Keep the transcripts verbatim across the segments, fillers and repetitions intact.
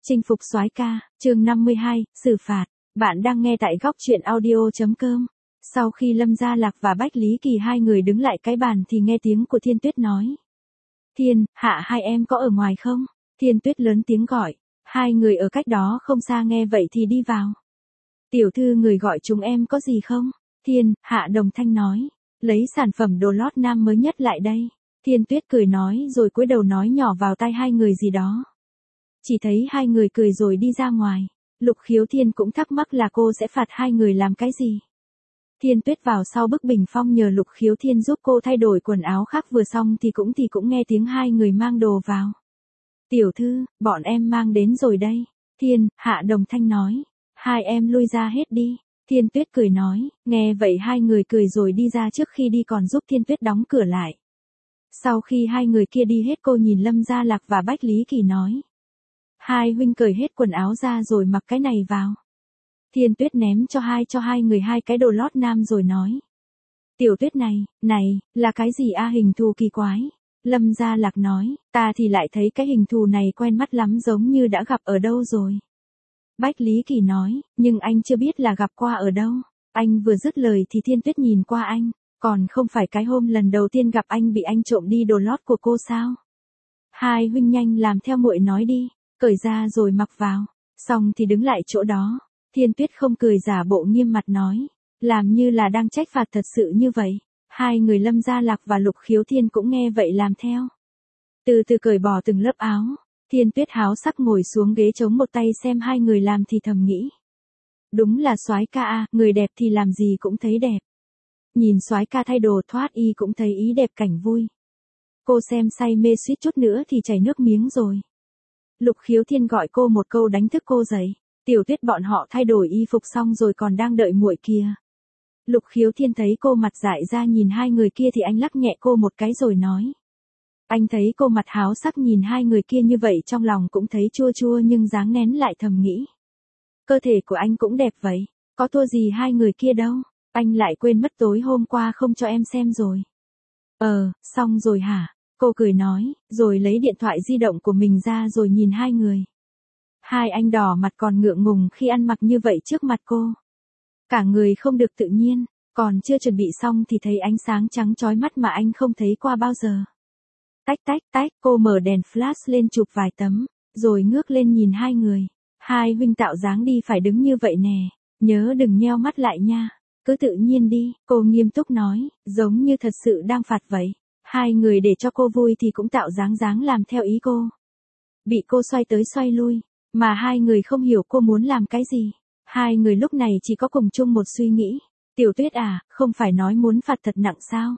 Chinh phục soái ca, chương năm mươi hai, xử phạt. Bạn đang nghe tại góc truyện audio.com. Sau khi Lâm Gia Lạc và Bách Lý Kỳ hai người đứng lại cái bàn thì nghe tiếng của Thiên Tuyết nói. Thiên, Hạ hai em có ở ngoài không? Thiên Tuyết lớn tiếng gọi. Hai người ở cách đó không xa nghe vậy thì đi vào. Tiểu thư người gọi chúng em có gì không? Thiên, Hạ đồng thanh nói. Lấy sản phẩm đồ lót nam mới nhất lại đây. Thiên Tuyết cười nói rồi cúi đầu nói nhỏ vào tai hai người gì đó. Chỉ thấy hai người cười rồi đi ra ngoài. Lục Khiếu Thiên cũng thắc mắc là cô sẽ phạt hai người làm cái gì. Thiên Tuyết vào sau bức bình phong nhờ Lục Khiếu Thiên giúp cô thay đổi quần áo khác vừa xong thì cũng thì cũng nghe tiếng hai người mang đồ vào. Tiểu thư, bọn em mang đến rồi đây. Thiên, Hạ đồng thanh nói. Hai em lui ra hết đi. Thiên Tuyết cười nói, nghe vậy hai người cười rồi đi ra trước khi đi còn giúp Thiên Tuyết đóng cửa lại. Sau khi hai người kia đi hết cô nhìn Lâm Gia Lạc và Bách Lý Kỳ nói. Hai huynh cởi hết quần áo ra rồi mặc cái này vào. Thiên Tuyết ném cho hai cho hai người hai cái đồ lót nam rồi nói. Tiểu Tuyết này, này, là cái gì a hình thù kỳ quái? Lâm Gia Lạc nói, ta thì lại thấy cái hình thù này quen mắt lắm giống như đã gặp ở đâu rồi. Bách Lý Kỳ nói, nhưng anh chưa biết là gặp qua ở đâu. Anh vừa dứt lời thì Thiên Tuyết nhìn qua anh, còn không phải cái hôm lần đầu tiên gặp anh bị anh trộm đi đồ lót của cô sao? Hai huynh nhanh làm theo muội nói đi. Cởi ra rồi mặc vào, xong thì đứng lại chỗ đó. Thiên Tuyết không cười giả bộ nghiêm mặt nói, làm như là đang trách phạt thật sự như vậy. Hai người Lâm Gia Lạc và Lục Khiếu Thiên cũng nghe vậy làm theo. Từ từ cởi bỏ từng lớp áo, Thiên Tuyết háo sắc ngồi xuống ghế chống một tay xem hai người làm thì thầm nghĩ. Đúng là soái ca a, người đẹp thì làm gì cũng thấy đẹp. Nhìn soái ca thay đồ thoát y cũng thấy ý đẹp cảnh vui. Cô xem say mê suýt chút nữa thì chảy nước miếng rồi. Lục Khiếu Thiên gọi cô một câu đánh thức cô dậy. Tiểu Tuyết bọn họ thay đổi y phục xong rồi còn đang đợi muội kia. Lục Khiếu Thiên thấy cô mặt dại ra nhìn hai người kia thì anh lắc nhẹ cô một cái rồi nói. Anh thấy cô mặt háo sắc nhìn hai người kia như vậy trong lòng cũng thấy chua chua nhưng dáng nén lại thầm nghĩ. Cơ thể của anh cũng đẹp vậy, có thua gì hai người kia đâu, anh lại quên mất tối hôm qua không cho em xem rồi. Ờ, xong rồi hả? Cô cười nói, rồi lấy điện thoại di động của mình ra rồi nhìn hai người. Hai anh đỏ mặt còn ngượng ngùng khi ăn mặc như vậy trước mặt cô. Cả người không được tự nhiên, còn chưa chuẩn bị xong thì thấy ánh sáng trắng chói mắt mà anh không thấy qua bao giờ. Tách tách tách, cô mở đèn flash lên chụp vài tấm, rồi ngước lên nhìn hai người. Hai huynh tạo dáng đi phải đứng như vậy nè, nhớ đừng nheo mắt lại nha, cứ tự nhiên đi, cô nghiêm túc nói, giống như thật sự đang phạt vậy. Hai người để cho cô vui thì cũng tạo dáng dáng làm theo ý cô. Bị cô xoay tới xoay lui, mà hai người không hiểu cô muốn làm cái gì. Hai người lúc này chỉ có cùng chung một suy nghĩ. Tiểu Tuyết à, không phải nói muốn phạt thật nặng sao?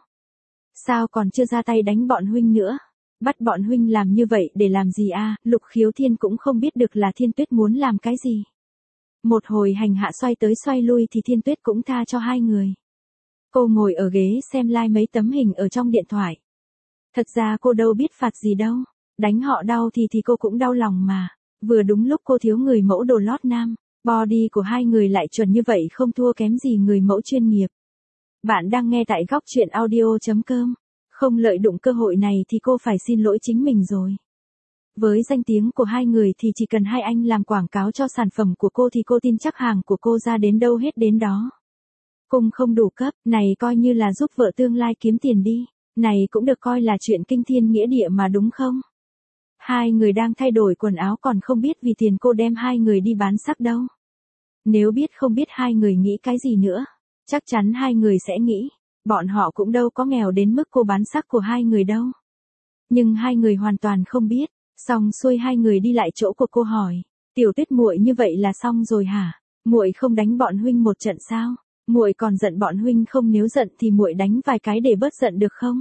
Sao còn chưa ra tay đánh bọn huynh nữa? Bắt bọn huynh làm như vậy để làm gì a? Lục Khiếu Thiên cũng không biết được là Thiên Tuyết muốn làm cái gì. Một hồi hành hạ xoay tới xoay lui thì Thiên Tuyết cũng tha cho hai người. Cô ngồi ở ghế xem like mấy tấm hình ở trong điện thoại. Thật ra cô đâu biết phạt gì đâu. Đánh họ đau thì thì cô cũng đau lòng mà. Vừa đúng lúc cô thiếu người mẫu đồ lót nam. Body của hai người lại chuẩn như vậy không thua kém gì người mẫu chuyên nghiệp. Bạn đang nghe tại góc truyện audio.com. Không lợi dụng cơ hội này thì cô phải xin lỗi chính mình rồi. Với danh tiếng của hai người thì chỉ cần hai anh làm quảng cáo cho sản phẩm của cô thì cô tin chắc hàng của cô ra đến đâu hết đến đó. Cung không đủ cấp, này coi như là giúp vợ tương lai kiếm tiền đi. Này cũng được coi là chuyện kinh thiên nghĩa địa mà đúng không? Hai người đang thay đổi quần áo còn không biết vì tiền cô đem hai người đi bán sắc đâu. Nếu biết không biết hai người nghĩ cái gì nữa. Chắc chắn hai người sẽ nghĩ. Bọn họ cũng đâu có nghèo đến mức cô bán sắc của hai người đâu. Nhưng hai người hoàn toàn không biết. Xong xuôi hai người đi lại chỗ của cô hỏi. Tiểu Tuyết muội như vậy là xong rồi hả? Muội không đánh bọn huynh một trận sao? Muội còn giận bọn huynh không, nếu giận thì muội đánh vài cái để bớt giận được không?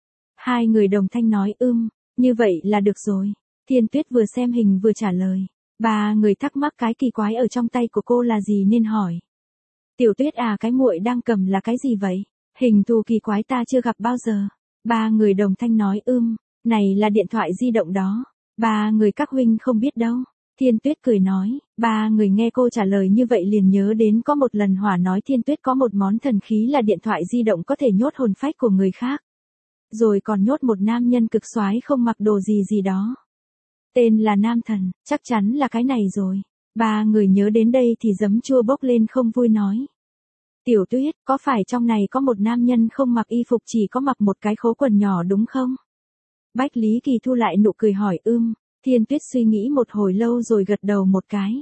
Hai người đồng thanh nói ưm, như vậy là được rồi. Thiên Tuyết vừa xem hình vừa trả lời. Ba người thắc mắc cái kỳ quái ở trong tay của cô là gì nên hỏi. Tiểu Tuyết à, cái muội đang cầm là cái gì vậy? Hình thù kỳ quái ta chưa gặp bao giờ. Ba người đồng thanh nói ưm, này là điện thoại di động đó. Ba người các huynh không biết đâu. Thiên Tuyết cười nói, ba người nghe cô trả lời như vậy liền nhớ đến có một lần Hỏa nói Thiên Tuyết có một món thần khí là điện thoại di động có thể nhốt hồn phách của người khác. Rồi còn nhốt một nam nhân cực soái không mặc đồ gì gì đó. Tên là Nam Thần, chắc chắn là cái này rồi. Ba người nhớ đến đây thì giấm chua bốc lên không vui nói. Tiểu Tuyết, có phải trong này có một nam nhân không mặc y phục chỉ có mặc một cái khố quần nhỏ đúng không? Bách Lý Kỳ thu lại nụ cười hỏi ưm, Thiên Tuyết suy nghĩ một hồi lâu rồi gật đầu một cái.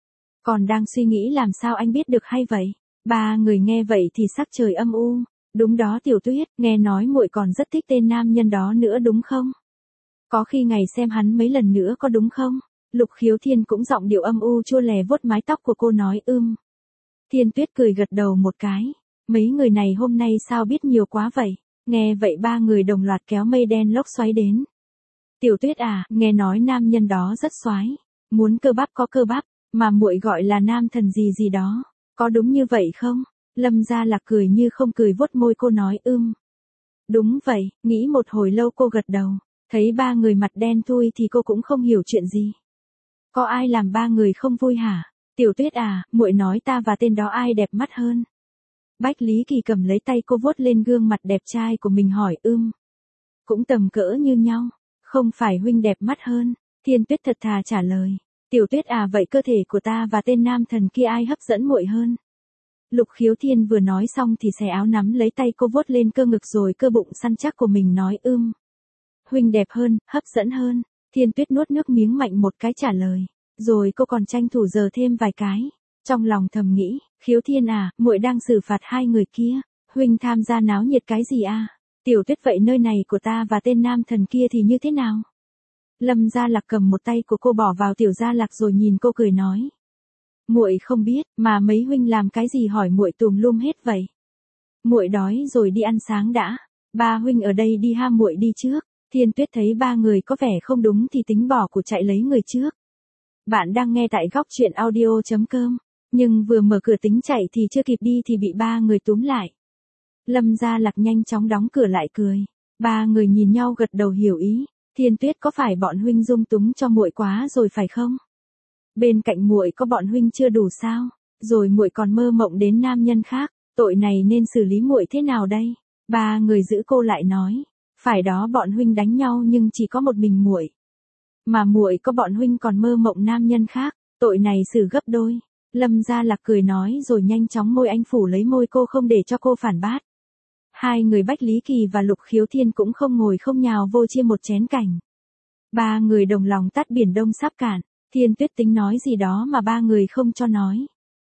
Còn đang suy nghĩ làm sao anh biết được hay vậy? Ba người nghe vậy thì sắc trời âm u. Đúng đó Tiểu Tuyết, nghe nói muội còn rất thích tên nam nhân đó nữa đúng không? Có khi ngày xem hắn mấy lần nữa có đúng không? Lục Khiếu Thiên cũng giọng điệu âm u chua lè vuốt mái tóc của cô nói ưm. Thiên Tuyết cười gật đầu một cái. Mấy người này hôm nay sao biết nhiều quá vậy? Nghe vậy ba người đồng loạt kéo mây đen lốc xoáy đến. Tiểu Tuyết à, nghe nói nam nhân đó rất xoái. Muốn cơ bắp có cơ bắp, mà muội gọi là nam thần gì gì đó. Có đúng như vậy không? Lâm Gia Lạc cười như không cười vuốt môi cô nói ưm. Đúng vậy, nghĩ một hồi lâu cô gật đầu. Thấy ba người mặt đen thui thì cô cũng không hiểu chuyện gì. Có ai làm ba người không vui hả? Tiểu Tuyết à, muội nói ta và tên đó ai đẹp mắt hơn? Bách Lý Kỳ cầm lấy tay cô vuốt lên gương mặt đẹp trai của mình hỏi ưm. Cũng tầm cỡ như nhau, không phải huynh đẹp mắt hơn. Thiên Tuyết thật thà trả lời. Tiểu Tuyết à vậy cơ thể của ta và tên nam thần kia ai hấp dẫn muội hơn? Lục Khiếu Thiên vừa nói xong thì xẻ áo nắm lấy tay cô vuốt lên cơ ngực rồi cơ bụng săn chắc của mình nói ưm. Huynh đẹp hơn, hấp dẫn hơn. Thiên Tuyết nuốt nước miếng mạnh một cái trả lời. Rồi cô còn tranh thủ giờ thêm vài cái. Trong lòng thầm nghĩ, Khiếu Thiên à, muội đang xử phạt hai người kia. Huynh tham gia náo nhiệt cái gì à? Tiểu Tuyết vậy nơi này của ta và tên nam thần kia thì như thế nào? Lâm Gia Lạc cầm một tay của cô bỏ vào Tiểu Gia Lạc rồi nhìn cô cười nói. Muội không biết, mà mấy huynh làm cái gì hỏi muội tùm lum hết vậy? Muội đói rồi đi ăn sáng đã. Ba huynh ở đây đi ha muội đi trước. Thiên Tuyết thấy ba người có vẻ không đúng thì tính bỏ của chạy lấy người trước. Bạn đang nghe tại góc truyện audio chấm com, nhưng vừa mở cửa tính chạy thì chưa kịp đi thì bị ba người túm lại. Lâm Gia Lạc nhanh chóng đóng cửa lại cười. Ba người nhìn nhau gật đầu hiểu ý. Thiên Tuyết có phải bọn huynh dung túng cho muội quá rồi phải không? Bên cạnh muội có bọn huynh chưa đủ sao? Rồi muội còn mơ mộng đến nam nhân khác, tội này nên xử lý muội thế nào đây? Ba người giữ cô lại nói, phải đó bọn huynh đánh nhau nhưng chỉ có một mình muội. Mà muội có bọn huynh còn mơ mộng nam nhân khác, tội này xử gấp đôi. Lâm Gia Lạc cười nói rồi nhanh chóng môi anh phủ lấy môi cô không để cho cô phản bác. Hai người Bách Lý Kỳ và Lục Khiếu Thiên cũng không ngồi không nhào vô chia một chén cảnh. Ba người đồng lòng tắt biển đông sắp cạn. Thiên Tuyết tính nói gì đó mà ba người không cho nói.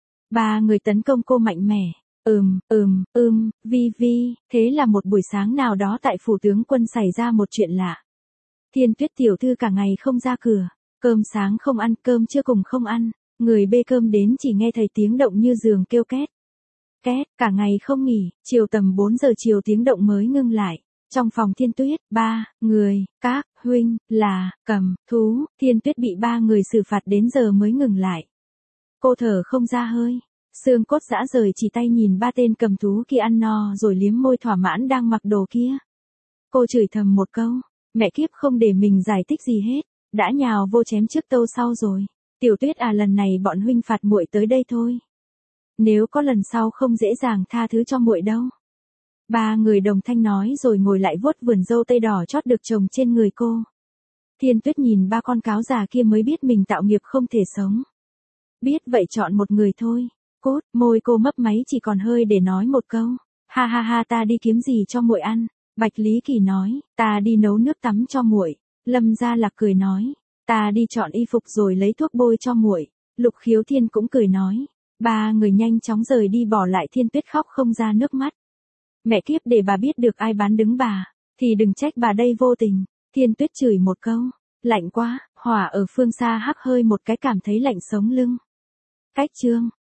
Ba người tấn công cô mạnh mẽ. Ừm, ừm, ừm, vi vi, thế là một buổi sáng nào đó tại phủ tướng quân xảy ra một chuyện lạ. Thiên Tuyết tiểu thư cả ngày không ra cửa, cơm sáng không ăn, cơm trưa cùng không ăn, người bê cơm đến chỉ nghe thấy tiếng động như giường kêu két. Két, cả ngày không nghỉ, chiều tầm bốn giờ chiều tiếng động mới ngưng lại. Trong phòng Thiên Tuyết, ba, người, các, huynh, là, cầm, thú, Thiên Tuyết bị ba người xử phạt đến giờ mới ngừng lại. Cô thở không ra hơi, xương cốt rã rời chỉ tay nhìn ba tên cầm thú kia ăn no rồi liếm môi thỏa mãn đang mặc đồ kia. Cô chửi thầm một câu, mẹ kiếp không để mình giải thích gì hết, đã nhào vô chém trước tâu sau rồi. Tiểu Tuyết à lần này bọn huynh phạt muội tới đây thôi. Nếu có lần sau không dễ dàng tha thứ cho muội đâu. Ba người đồng thanh nói rồi ngồi lại vuốt vườn dâu tây đỏ chót được trồng trên người cô. Thiên Tuyết nhìn ba con cáo già kia mới biết mình tạo nghiệp không thể sống. Biết vậy chọn một người thôi. Cốt, môi cô mấp máy chỉ còn hơi để nói một câu. Ha ha ha ta đi kiếm gì cho muội ăn. Bạch Lý Kỳ nói, ta đi nấu nước tắm cho muội. Lâm Gia Lạc cười nói, ta đi chọn y phục rồi lấy thuốc bôi cho muội. Lục Khiếu Thiên cũng cười nói. Ba người nhanh chóng rời đi bỏ lại Thiên Tuyết khóc không ra nước mắt. Mẹ kiếp để bà biết được ai bán đứng bà, thì đừng trách bà đây vô tình. Thiên Tuyết chửi một câu, lạnh quá, hỏa ở phương xa hắc hơi một cái cảm thấy lạnh sống lưng. Cách chương